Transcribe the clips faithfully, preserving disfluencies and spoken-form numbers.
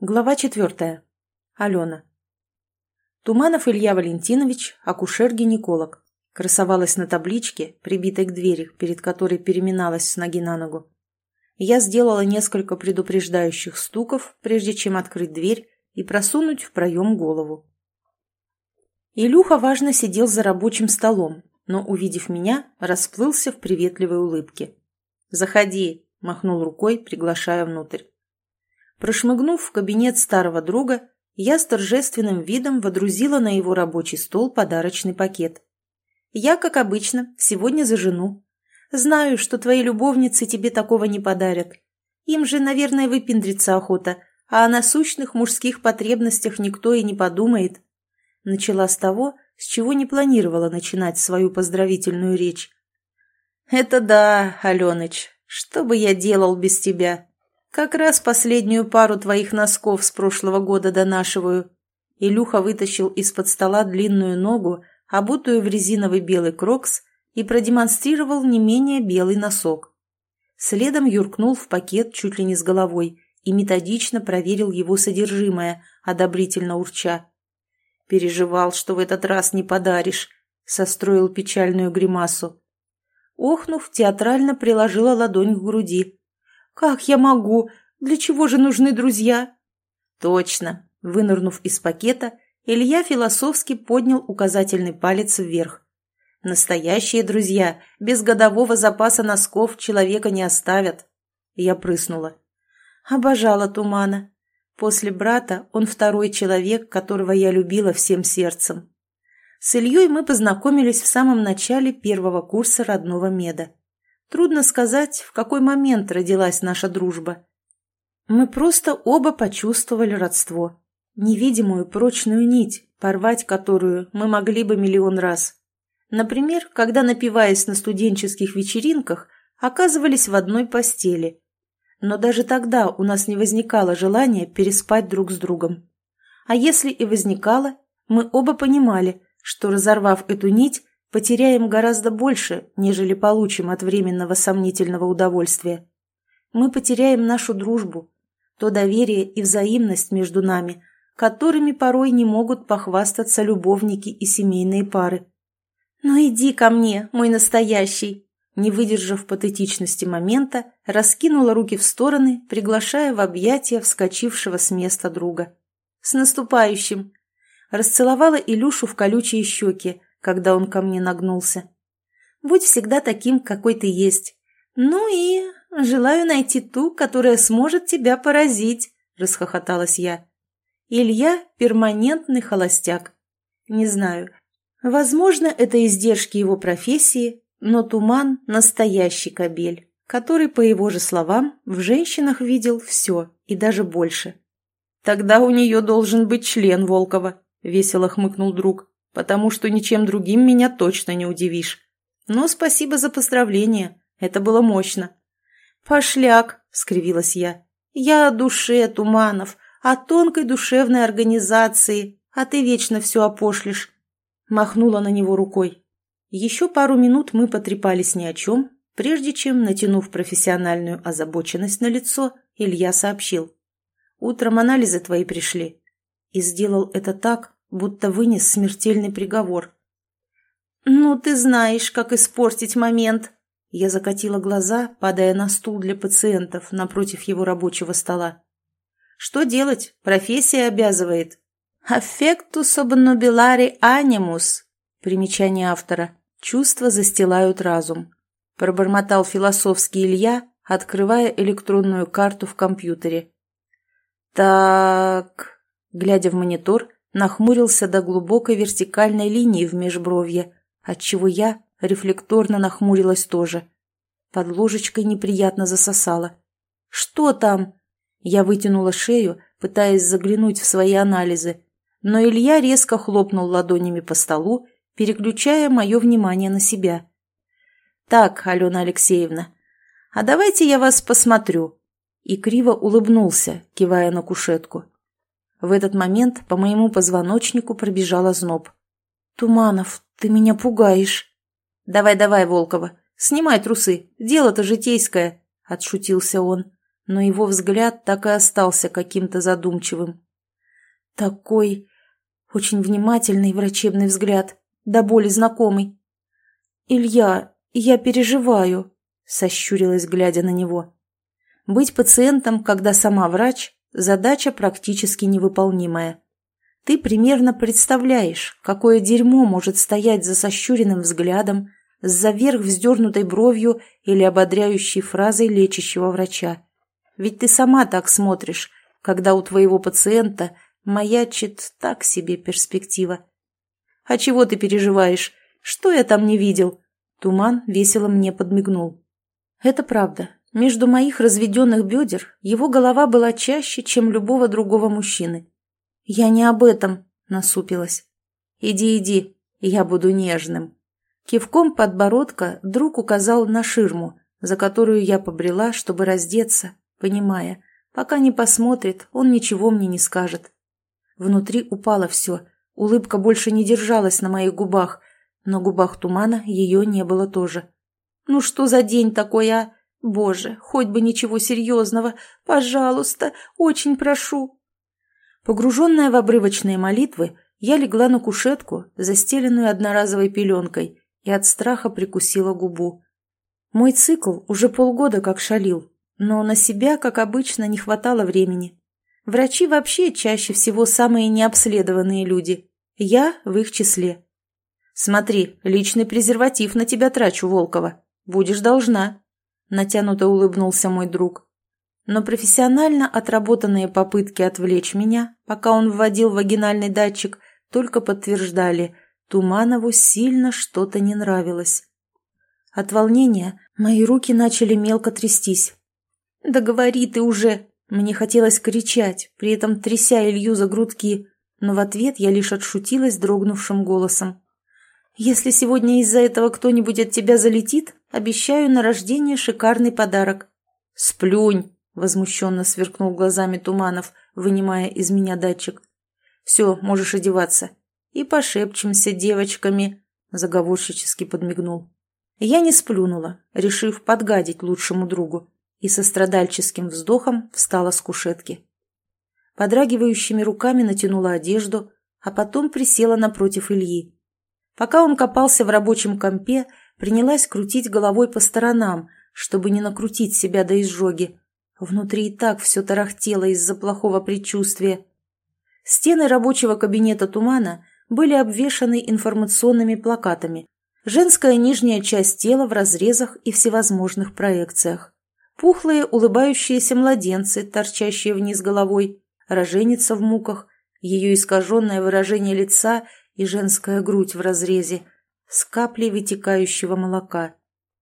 Глава четвертая. Алена. Туманов Илья Валентинович, акушер-гинеколог. Красовалась на табличке, прибитой к двери, перед которой переминалась с ноги на ногу. Я сделала несколько предупреждающих стуков, прежде чем открыть дверь и просунуть в проем голову. Илюха важно сидел за рабочим столом, но, увидев меня, расплылся в приветливой улыбке. «Заходи», — махнул рукой, приглашая внутрь. Прошмыгнув в кабинет старого друга, я с торжественным видом водрузила на его рабочий стол подарочный пакет. «Я, как обычно, сегодня за жену. Знаю, что твои любовницы тебе такого не подарят. Им же, наверное, выпендриться охота, а о насущных мужских потребностях никто и не подумает». Начала с того, с чего не планировала начинать свою поздравительную речь. «Это да, Аленыч, что бы я делал без тебя? Как раз последнюю пару твоих носков с прошлого года донашиваю». Илюха вытащил из-под стола длинную ногу, обутую в резиновый белый крокс, и продемонстрировал не менее белый носок. Следом юркнул в пакет чуть ли не с головой и методично проверил его содержимое, одобрительно урча. «Переживал, что в этот раз не подаришь», — состроил печальную гримасу. Охнув, театрально приложила ладонь к груди. «Как я могу? Для чего же нужны друзья?» «Точно!» — вынырнув из пакета, Илья философски поднял указательный палец вверх. «Настоящие друзья без годового запаса носков человека не оставят». Я прыснула. Обожала Тумана. После брата он второй человек, которого я любила всем сердцем. С Ильей мы познакомились в самом начале первого курса родного меда. Трудно сказать, в какой момент родилась наша дружба. Мы просто оба почувствовали родство. Невидимую прочную нить, порвать которую мы могли бы миллион раз. Например, когда, напиваясь на студенческих вечеринках, оказывались в одной постели. Но даже тогда у нас не возникало желания переспать друг с другом. А если и возникало, мы оба понимали, что, разорвав эту нить, потеряем гораздо больше, нежели получим от временного сомнительного удовольствия. Мы потеряем нашу дружбу, то доверие и взаимность между нами, которыми порой не могут похвастаться любовники и семейные пары. «Ну иди ко мне, мой настоящий!» Не выдержав патетичности момента, раскинула руки в стороны, приглашая в объятия вскочившего с места друга. «С наступающим!» Расцеловала Илюшу в колючие щеки, когда он ко мне нагнулся. «Будь всегда таким, какой ты есть. Ну и желаю найти ту, которая сможет тебя поразить», — расхохоталась я. Илья — перманентный холостяк. Не знаю, возможно, это издержки его профессии, но Туман — настоящий кобель, который, по его же словам, в женщинах видел все и даже больше. «Тогда у нее должен быть член Волкова», — весело хмыкнул друг. «Потому что ничем другим меня точно не удивишь. Но спасибо за поздравление, это было мощно». «Пошляк», — скривилась я. «Я о душе, Туманов, о тонкой душевной организации, а ты вечно все опошлишь». Махнула на него рукой. Еще пару минут мы потрепались ни о чем, прежде чем, натянув профессиональную озабоченность на лицо, Илья сообщил. «Утром анализы твои пришли». И сделал это так, будто вынес смертельный приговор. «Ну, ты знаешь, как испортить момент!» Я закатила глаза, падая на стул для пациентов напротив его рабочего стола. «Что делать? Профессия обязывает». «Affectus obnubilare animus» Примечание автора. «Чувства застилают разум», — пробормотал философский Илья, открывая электронную карту в компьютере. «Так...» Глядя в монитор, нахмурился до глубокой вертикальной линии в межбровье, отчего я рефлекторно нахмурилась тоже. Под ложечкой неприятно засосала. «Что там?» Я вытянула шею, пытаясь заглянуть в свои анализы, но Илья резко хлопнул ладонями по столу, переключая мое внимание на себя. «Так, Алена Алексеевна, а давайте я вас посмотрю», и криво улыбнулся, кивая на кушетку. В этот момент по моему позвоночнику пробежал озноб. «Туманов, ты меня пугаешь». «Давай-давай, Волкова, снимай трусы, дело-то житейское», — отшутился он. но его взгляд так и остался каким-то задумчивым. Такой очень внимательный врачебный взгляд, до боли знакомый. «Илья, я переживаю», — сощурилась, глядя на него. Быть пациентом, когда сама врач, задача практически невыполнимая. Ты примерно представляешь, какое дерьмо может стоять за сощуренным взглядом, за вверх вздернутой бровью или ободряющей фразой лечащего врача. Ведь ты сама так смотришь, когда у твоего пациента маячит так себе перспектива. «А чего ты переживаешь? Что я там не видел?» Туман весело мне подмигнул. Это правда. Между моих разведенных бедер его голова была чаще, чем любого другого мужчины. «Я не об этом», — насупилась. «Иди, иди, я буду нежным». Кивком подбородка друг указал на ширму, за которую я побрела, чтобы раздеться, понимая, пока не посмотрит, он ничего мне не скажет. Внутри упало все, улыбка больше не держалась на моих губах, на губах Тумана ее не было тоже. «Ну что за день такой, а? Боже, хоть бы ничего серьезного, пожалуйста, очень прошу». Погруженная в обрывочные молитвы, я легла на кушетку, застеленную одноразовой пеленкой, и от страха прикусила губу. Мой цикл уже полгода как шалил, но на себя, как обычно, не хватало времени. Врачи вообще чаще всего самые необследованные люди. Я в их числе. «Смотри, личный презерватив на тебя трачу, Волкова. Будешь должна», — натянуто улыбнулся мой друг. Но профессионально отработанные попытки отвлечь меня, пока он вводил вагинальный датчик, только подтверждали, Туманову сильно что-то не нравилось. От волнения мои руки начали мелко трястись. «Да говори ты уже!» Мне хотелось кричать, при этом тряся Илью за грудки, но в ответ я лишь отшутилась дрогнувшим голосом. «Если сегодня из-за этого кто-нибудь от тебя залетит, обещаю на рождение шикарный подарок». «Сплюнь!» — возмущенно сверкнул глазами Туманов, вынимая из меня датчик. «Все, можешь одеваться. И пошепчемся девочками», — заговорщически подмигнул. Я не сплюнула, решив подгадить лучшему другу, и со страдальческим вздохом встала с кушетки. Подрагивающими руками натянула одежду, а потом присела напротив Ильи. Пока он копался в рабочем компе, принялась крутить головой по сторонам, чтобы не накрутить себя до изжоги. Внутри и так все тарахтело из-за плохого предчувствия. Стены рабочего кабинета Тумана были обвешаны информационными плакатами. Женская нижняя часть тела в разрезах и всевозможных проекциях. Пухлые улыбающиеся младенцы, торчащие вниз головой, роженица в муках, ее искаженное выражение лица и женская грудь в разрезе, с каплей вытекающего молока.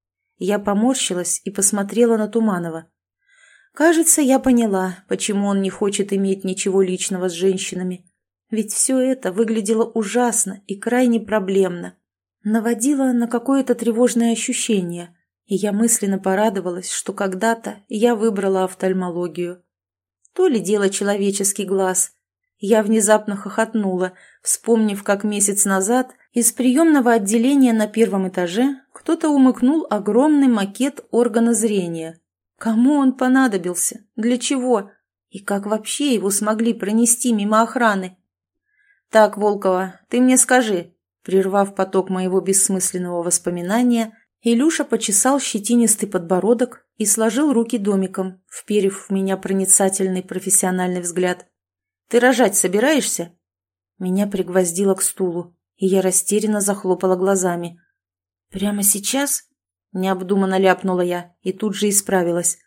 Я поморщилась и посмотрела на Туманова. Кажется, я поняла, почему он не хочет иметь ничего личного с женщинами. Ведь все это выглядело ужасно и крайне проблемно. Наводило на какое-то тревожное ощущение, и я мысленно порадовалась, что когда-то я выбрала офтальмологию. То ли дело человеческий глаз. Я внезапно хохотнула, вспомнив, как месяц назад из приемного отделения на первом этаже кто-то умыкнул огромный макет органа зрения. Кому он понадобился? Для чего? И как вообще его смогли пронести мимо охраны? «Так, Волкова, ты мне скажи», прервав поток моего бессмысленного воспоминания, Илюша почесал щетинистый подбородок и сложил руки домиком, вперев в меня проницательный профессиональный взгляд. «Ты рожать собираешься?» Меня пригвоздило к стулу, и я растерянно захлопала глазами. «Прямо сейчас?» — необдуманно ляпнула я и тут же исправилась.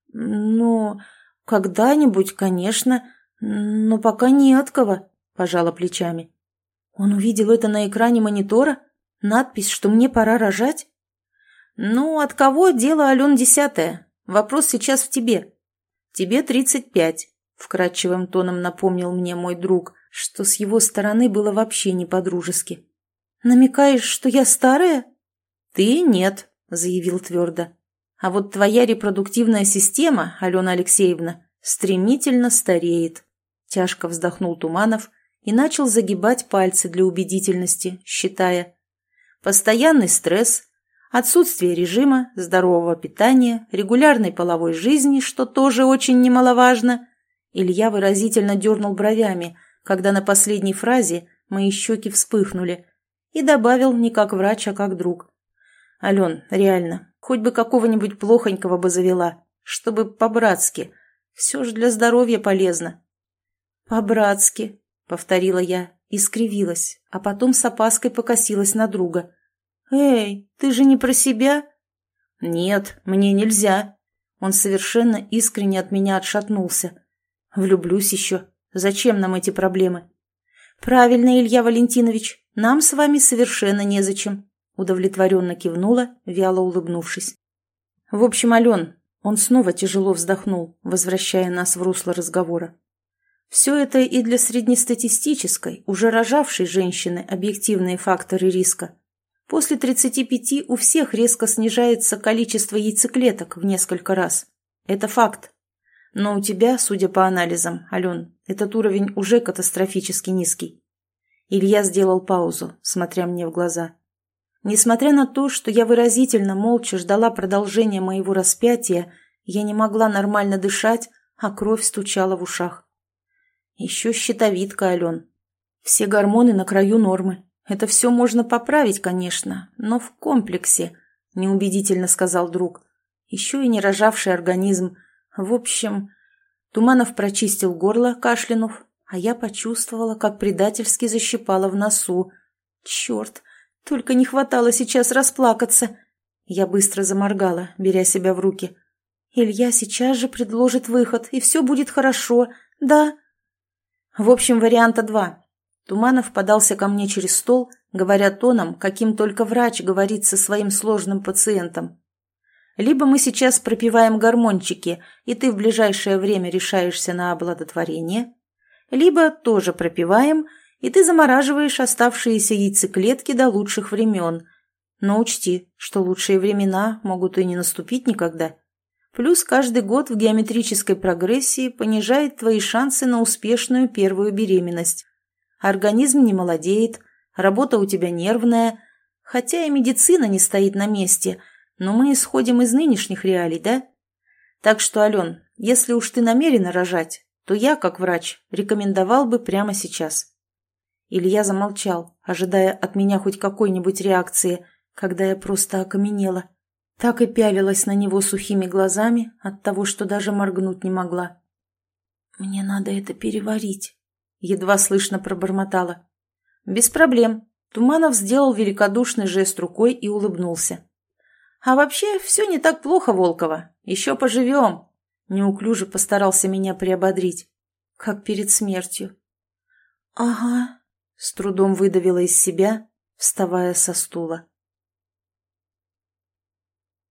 «Ну, когда-нибудь, конечно, но пока не от кого», — пожала плечами. Он увидел это на экране монитора? Надпись, что мне пора рожать? «Ну, от кого дело, Ален, десятое. Вопрос сейчас в тебе. Тебе тридцать пять», — вкрадчивым тоном напомнил мне мой друг, что с его стороны было вообще не по-дружески. «Намекаешь, что я старая?» «Ты нет», — заявил твердо. «А вот твоя репродуктивная система, Алена Алексеевна, стремительно стареет», — тяжко вздохнул Туманов и начал загибать пальцы для убедительности, считая. «Постоянный стресс, Отсутствие режима, здорового питания, регулярной половой жизни, что тоже очень немаловажно. Илья выразительно дернул бровями, когда на последней фразе мои щеки вспыхнули, и добавил не как врач, а как друг. «Ален, реально, хоть бы какого-нибудь плохонького бы завела, чтобы по-братски. Все же для здоровья полезно». «По-братски», — повторила я и скривилась, а потом с опаской покосилась на друга. «Эй, ты же не про себя?» «Нет, мне нельзя». Он совершенно искренне от меня отшатнулся. «Влюблюсь еще. Зачем нам эти проблемы?» «Правильно, Илья Валентинович, нам с вами совершенно незачем», удовлетворенно кивнула, вяло улыбнувшись. «В общем, Ален», он снова тяжело вздохнул, возвращая нас в русло разговора. «Все это и для среднестатистической, уже рожавшей женщины объективные факторы риска. После тридцати пяти у всех резко снижается количество яйцеклеток в несколько раз. Это факт. Но у тебя, судя по анализам, Ален, этот уровень уже катастрофически низкий». Илья сделал паузу, смотря мне в глаза. Несмотря на то, что я выразительно молча ждала продолжения моего распятия, я не могла нормально дышать, а кровь стучала в ушах. Еще щитовидка, Ален. Все гормоны на краю нормы. Это все можно поправить, конечно, но в комплексе, неубедительно сказал друг. Еще и не рожавший организм. В общем, Туманов прочистил горло, кашлянув, а я почувствовала, как предательски защипала в носу. Черт, только не хватало сейчас расплакаться. Я быстро заморгала, беря себя в руки. Илья сейчас же предложит выход, и все будет хорошо, да? В общем, варианта два. Туманов подался ко мне через стол, говоря тоном, каким только врач говорит со своим сложным пациентом. Либо мы сейчас пропиваем гормончики, и ты в ближайшее время решаешься на оплодотворение, либо тоже пропиваем, и ты замораживаешь оставшиеся яйцеклетки до лучших времен. Но учти, что лучшие времена могут и не наступить никогда. Плюс каждый год в геометрической прогрессии понижает твои шансы на успешную первую беременность. Организм не молодеет, работа у тебя нервная, хотя и медицина не стоит на месте, но мы исходим из нынешних реалий, да? Так что, Ален, если уж ты намерена рожать, то я, как врач, рекомендовал бы прямо сейчас». Илья замолчал, ожидая от меня хоть какой-нибудь реакции, когда я просто окаменела. Так и пялилась на него сухими глазами от того, что даже моргнуть не могла. «Мне надо это переварить», — едва слышно пробормотала. «Без проблем». Туманов сделал великодушный жест рукой и улыбнулся. «А вообще все не так плохо, Волкова. Еще поживем». Неуклюже постарался меня приободрить, как перед смертью. «Ага», — с трудом выдавила из себя, вставая со стула.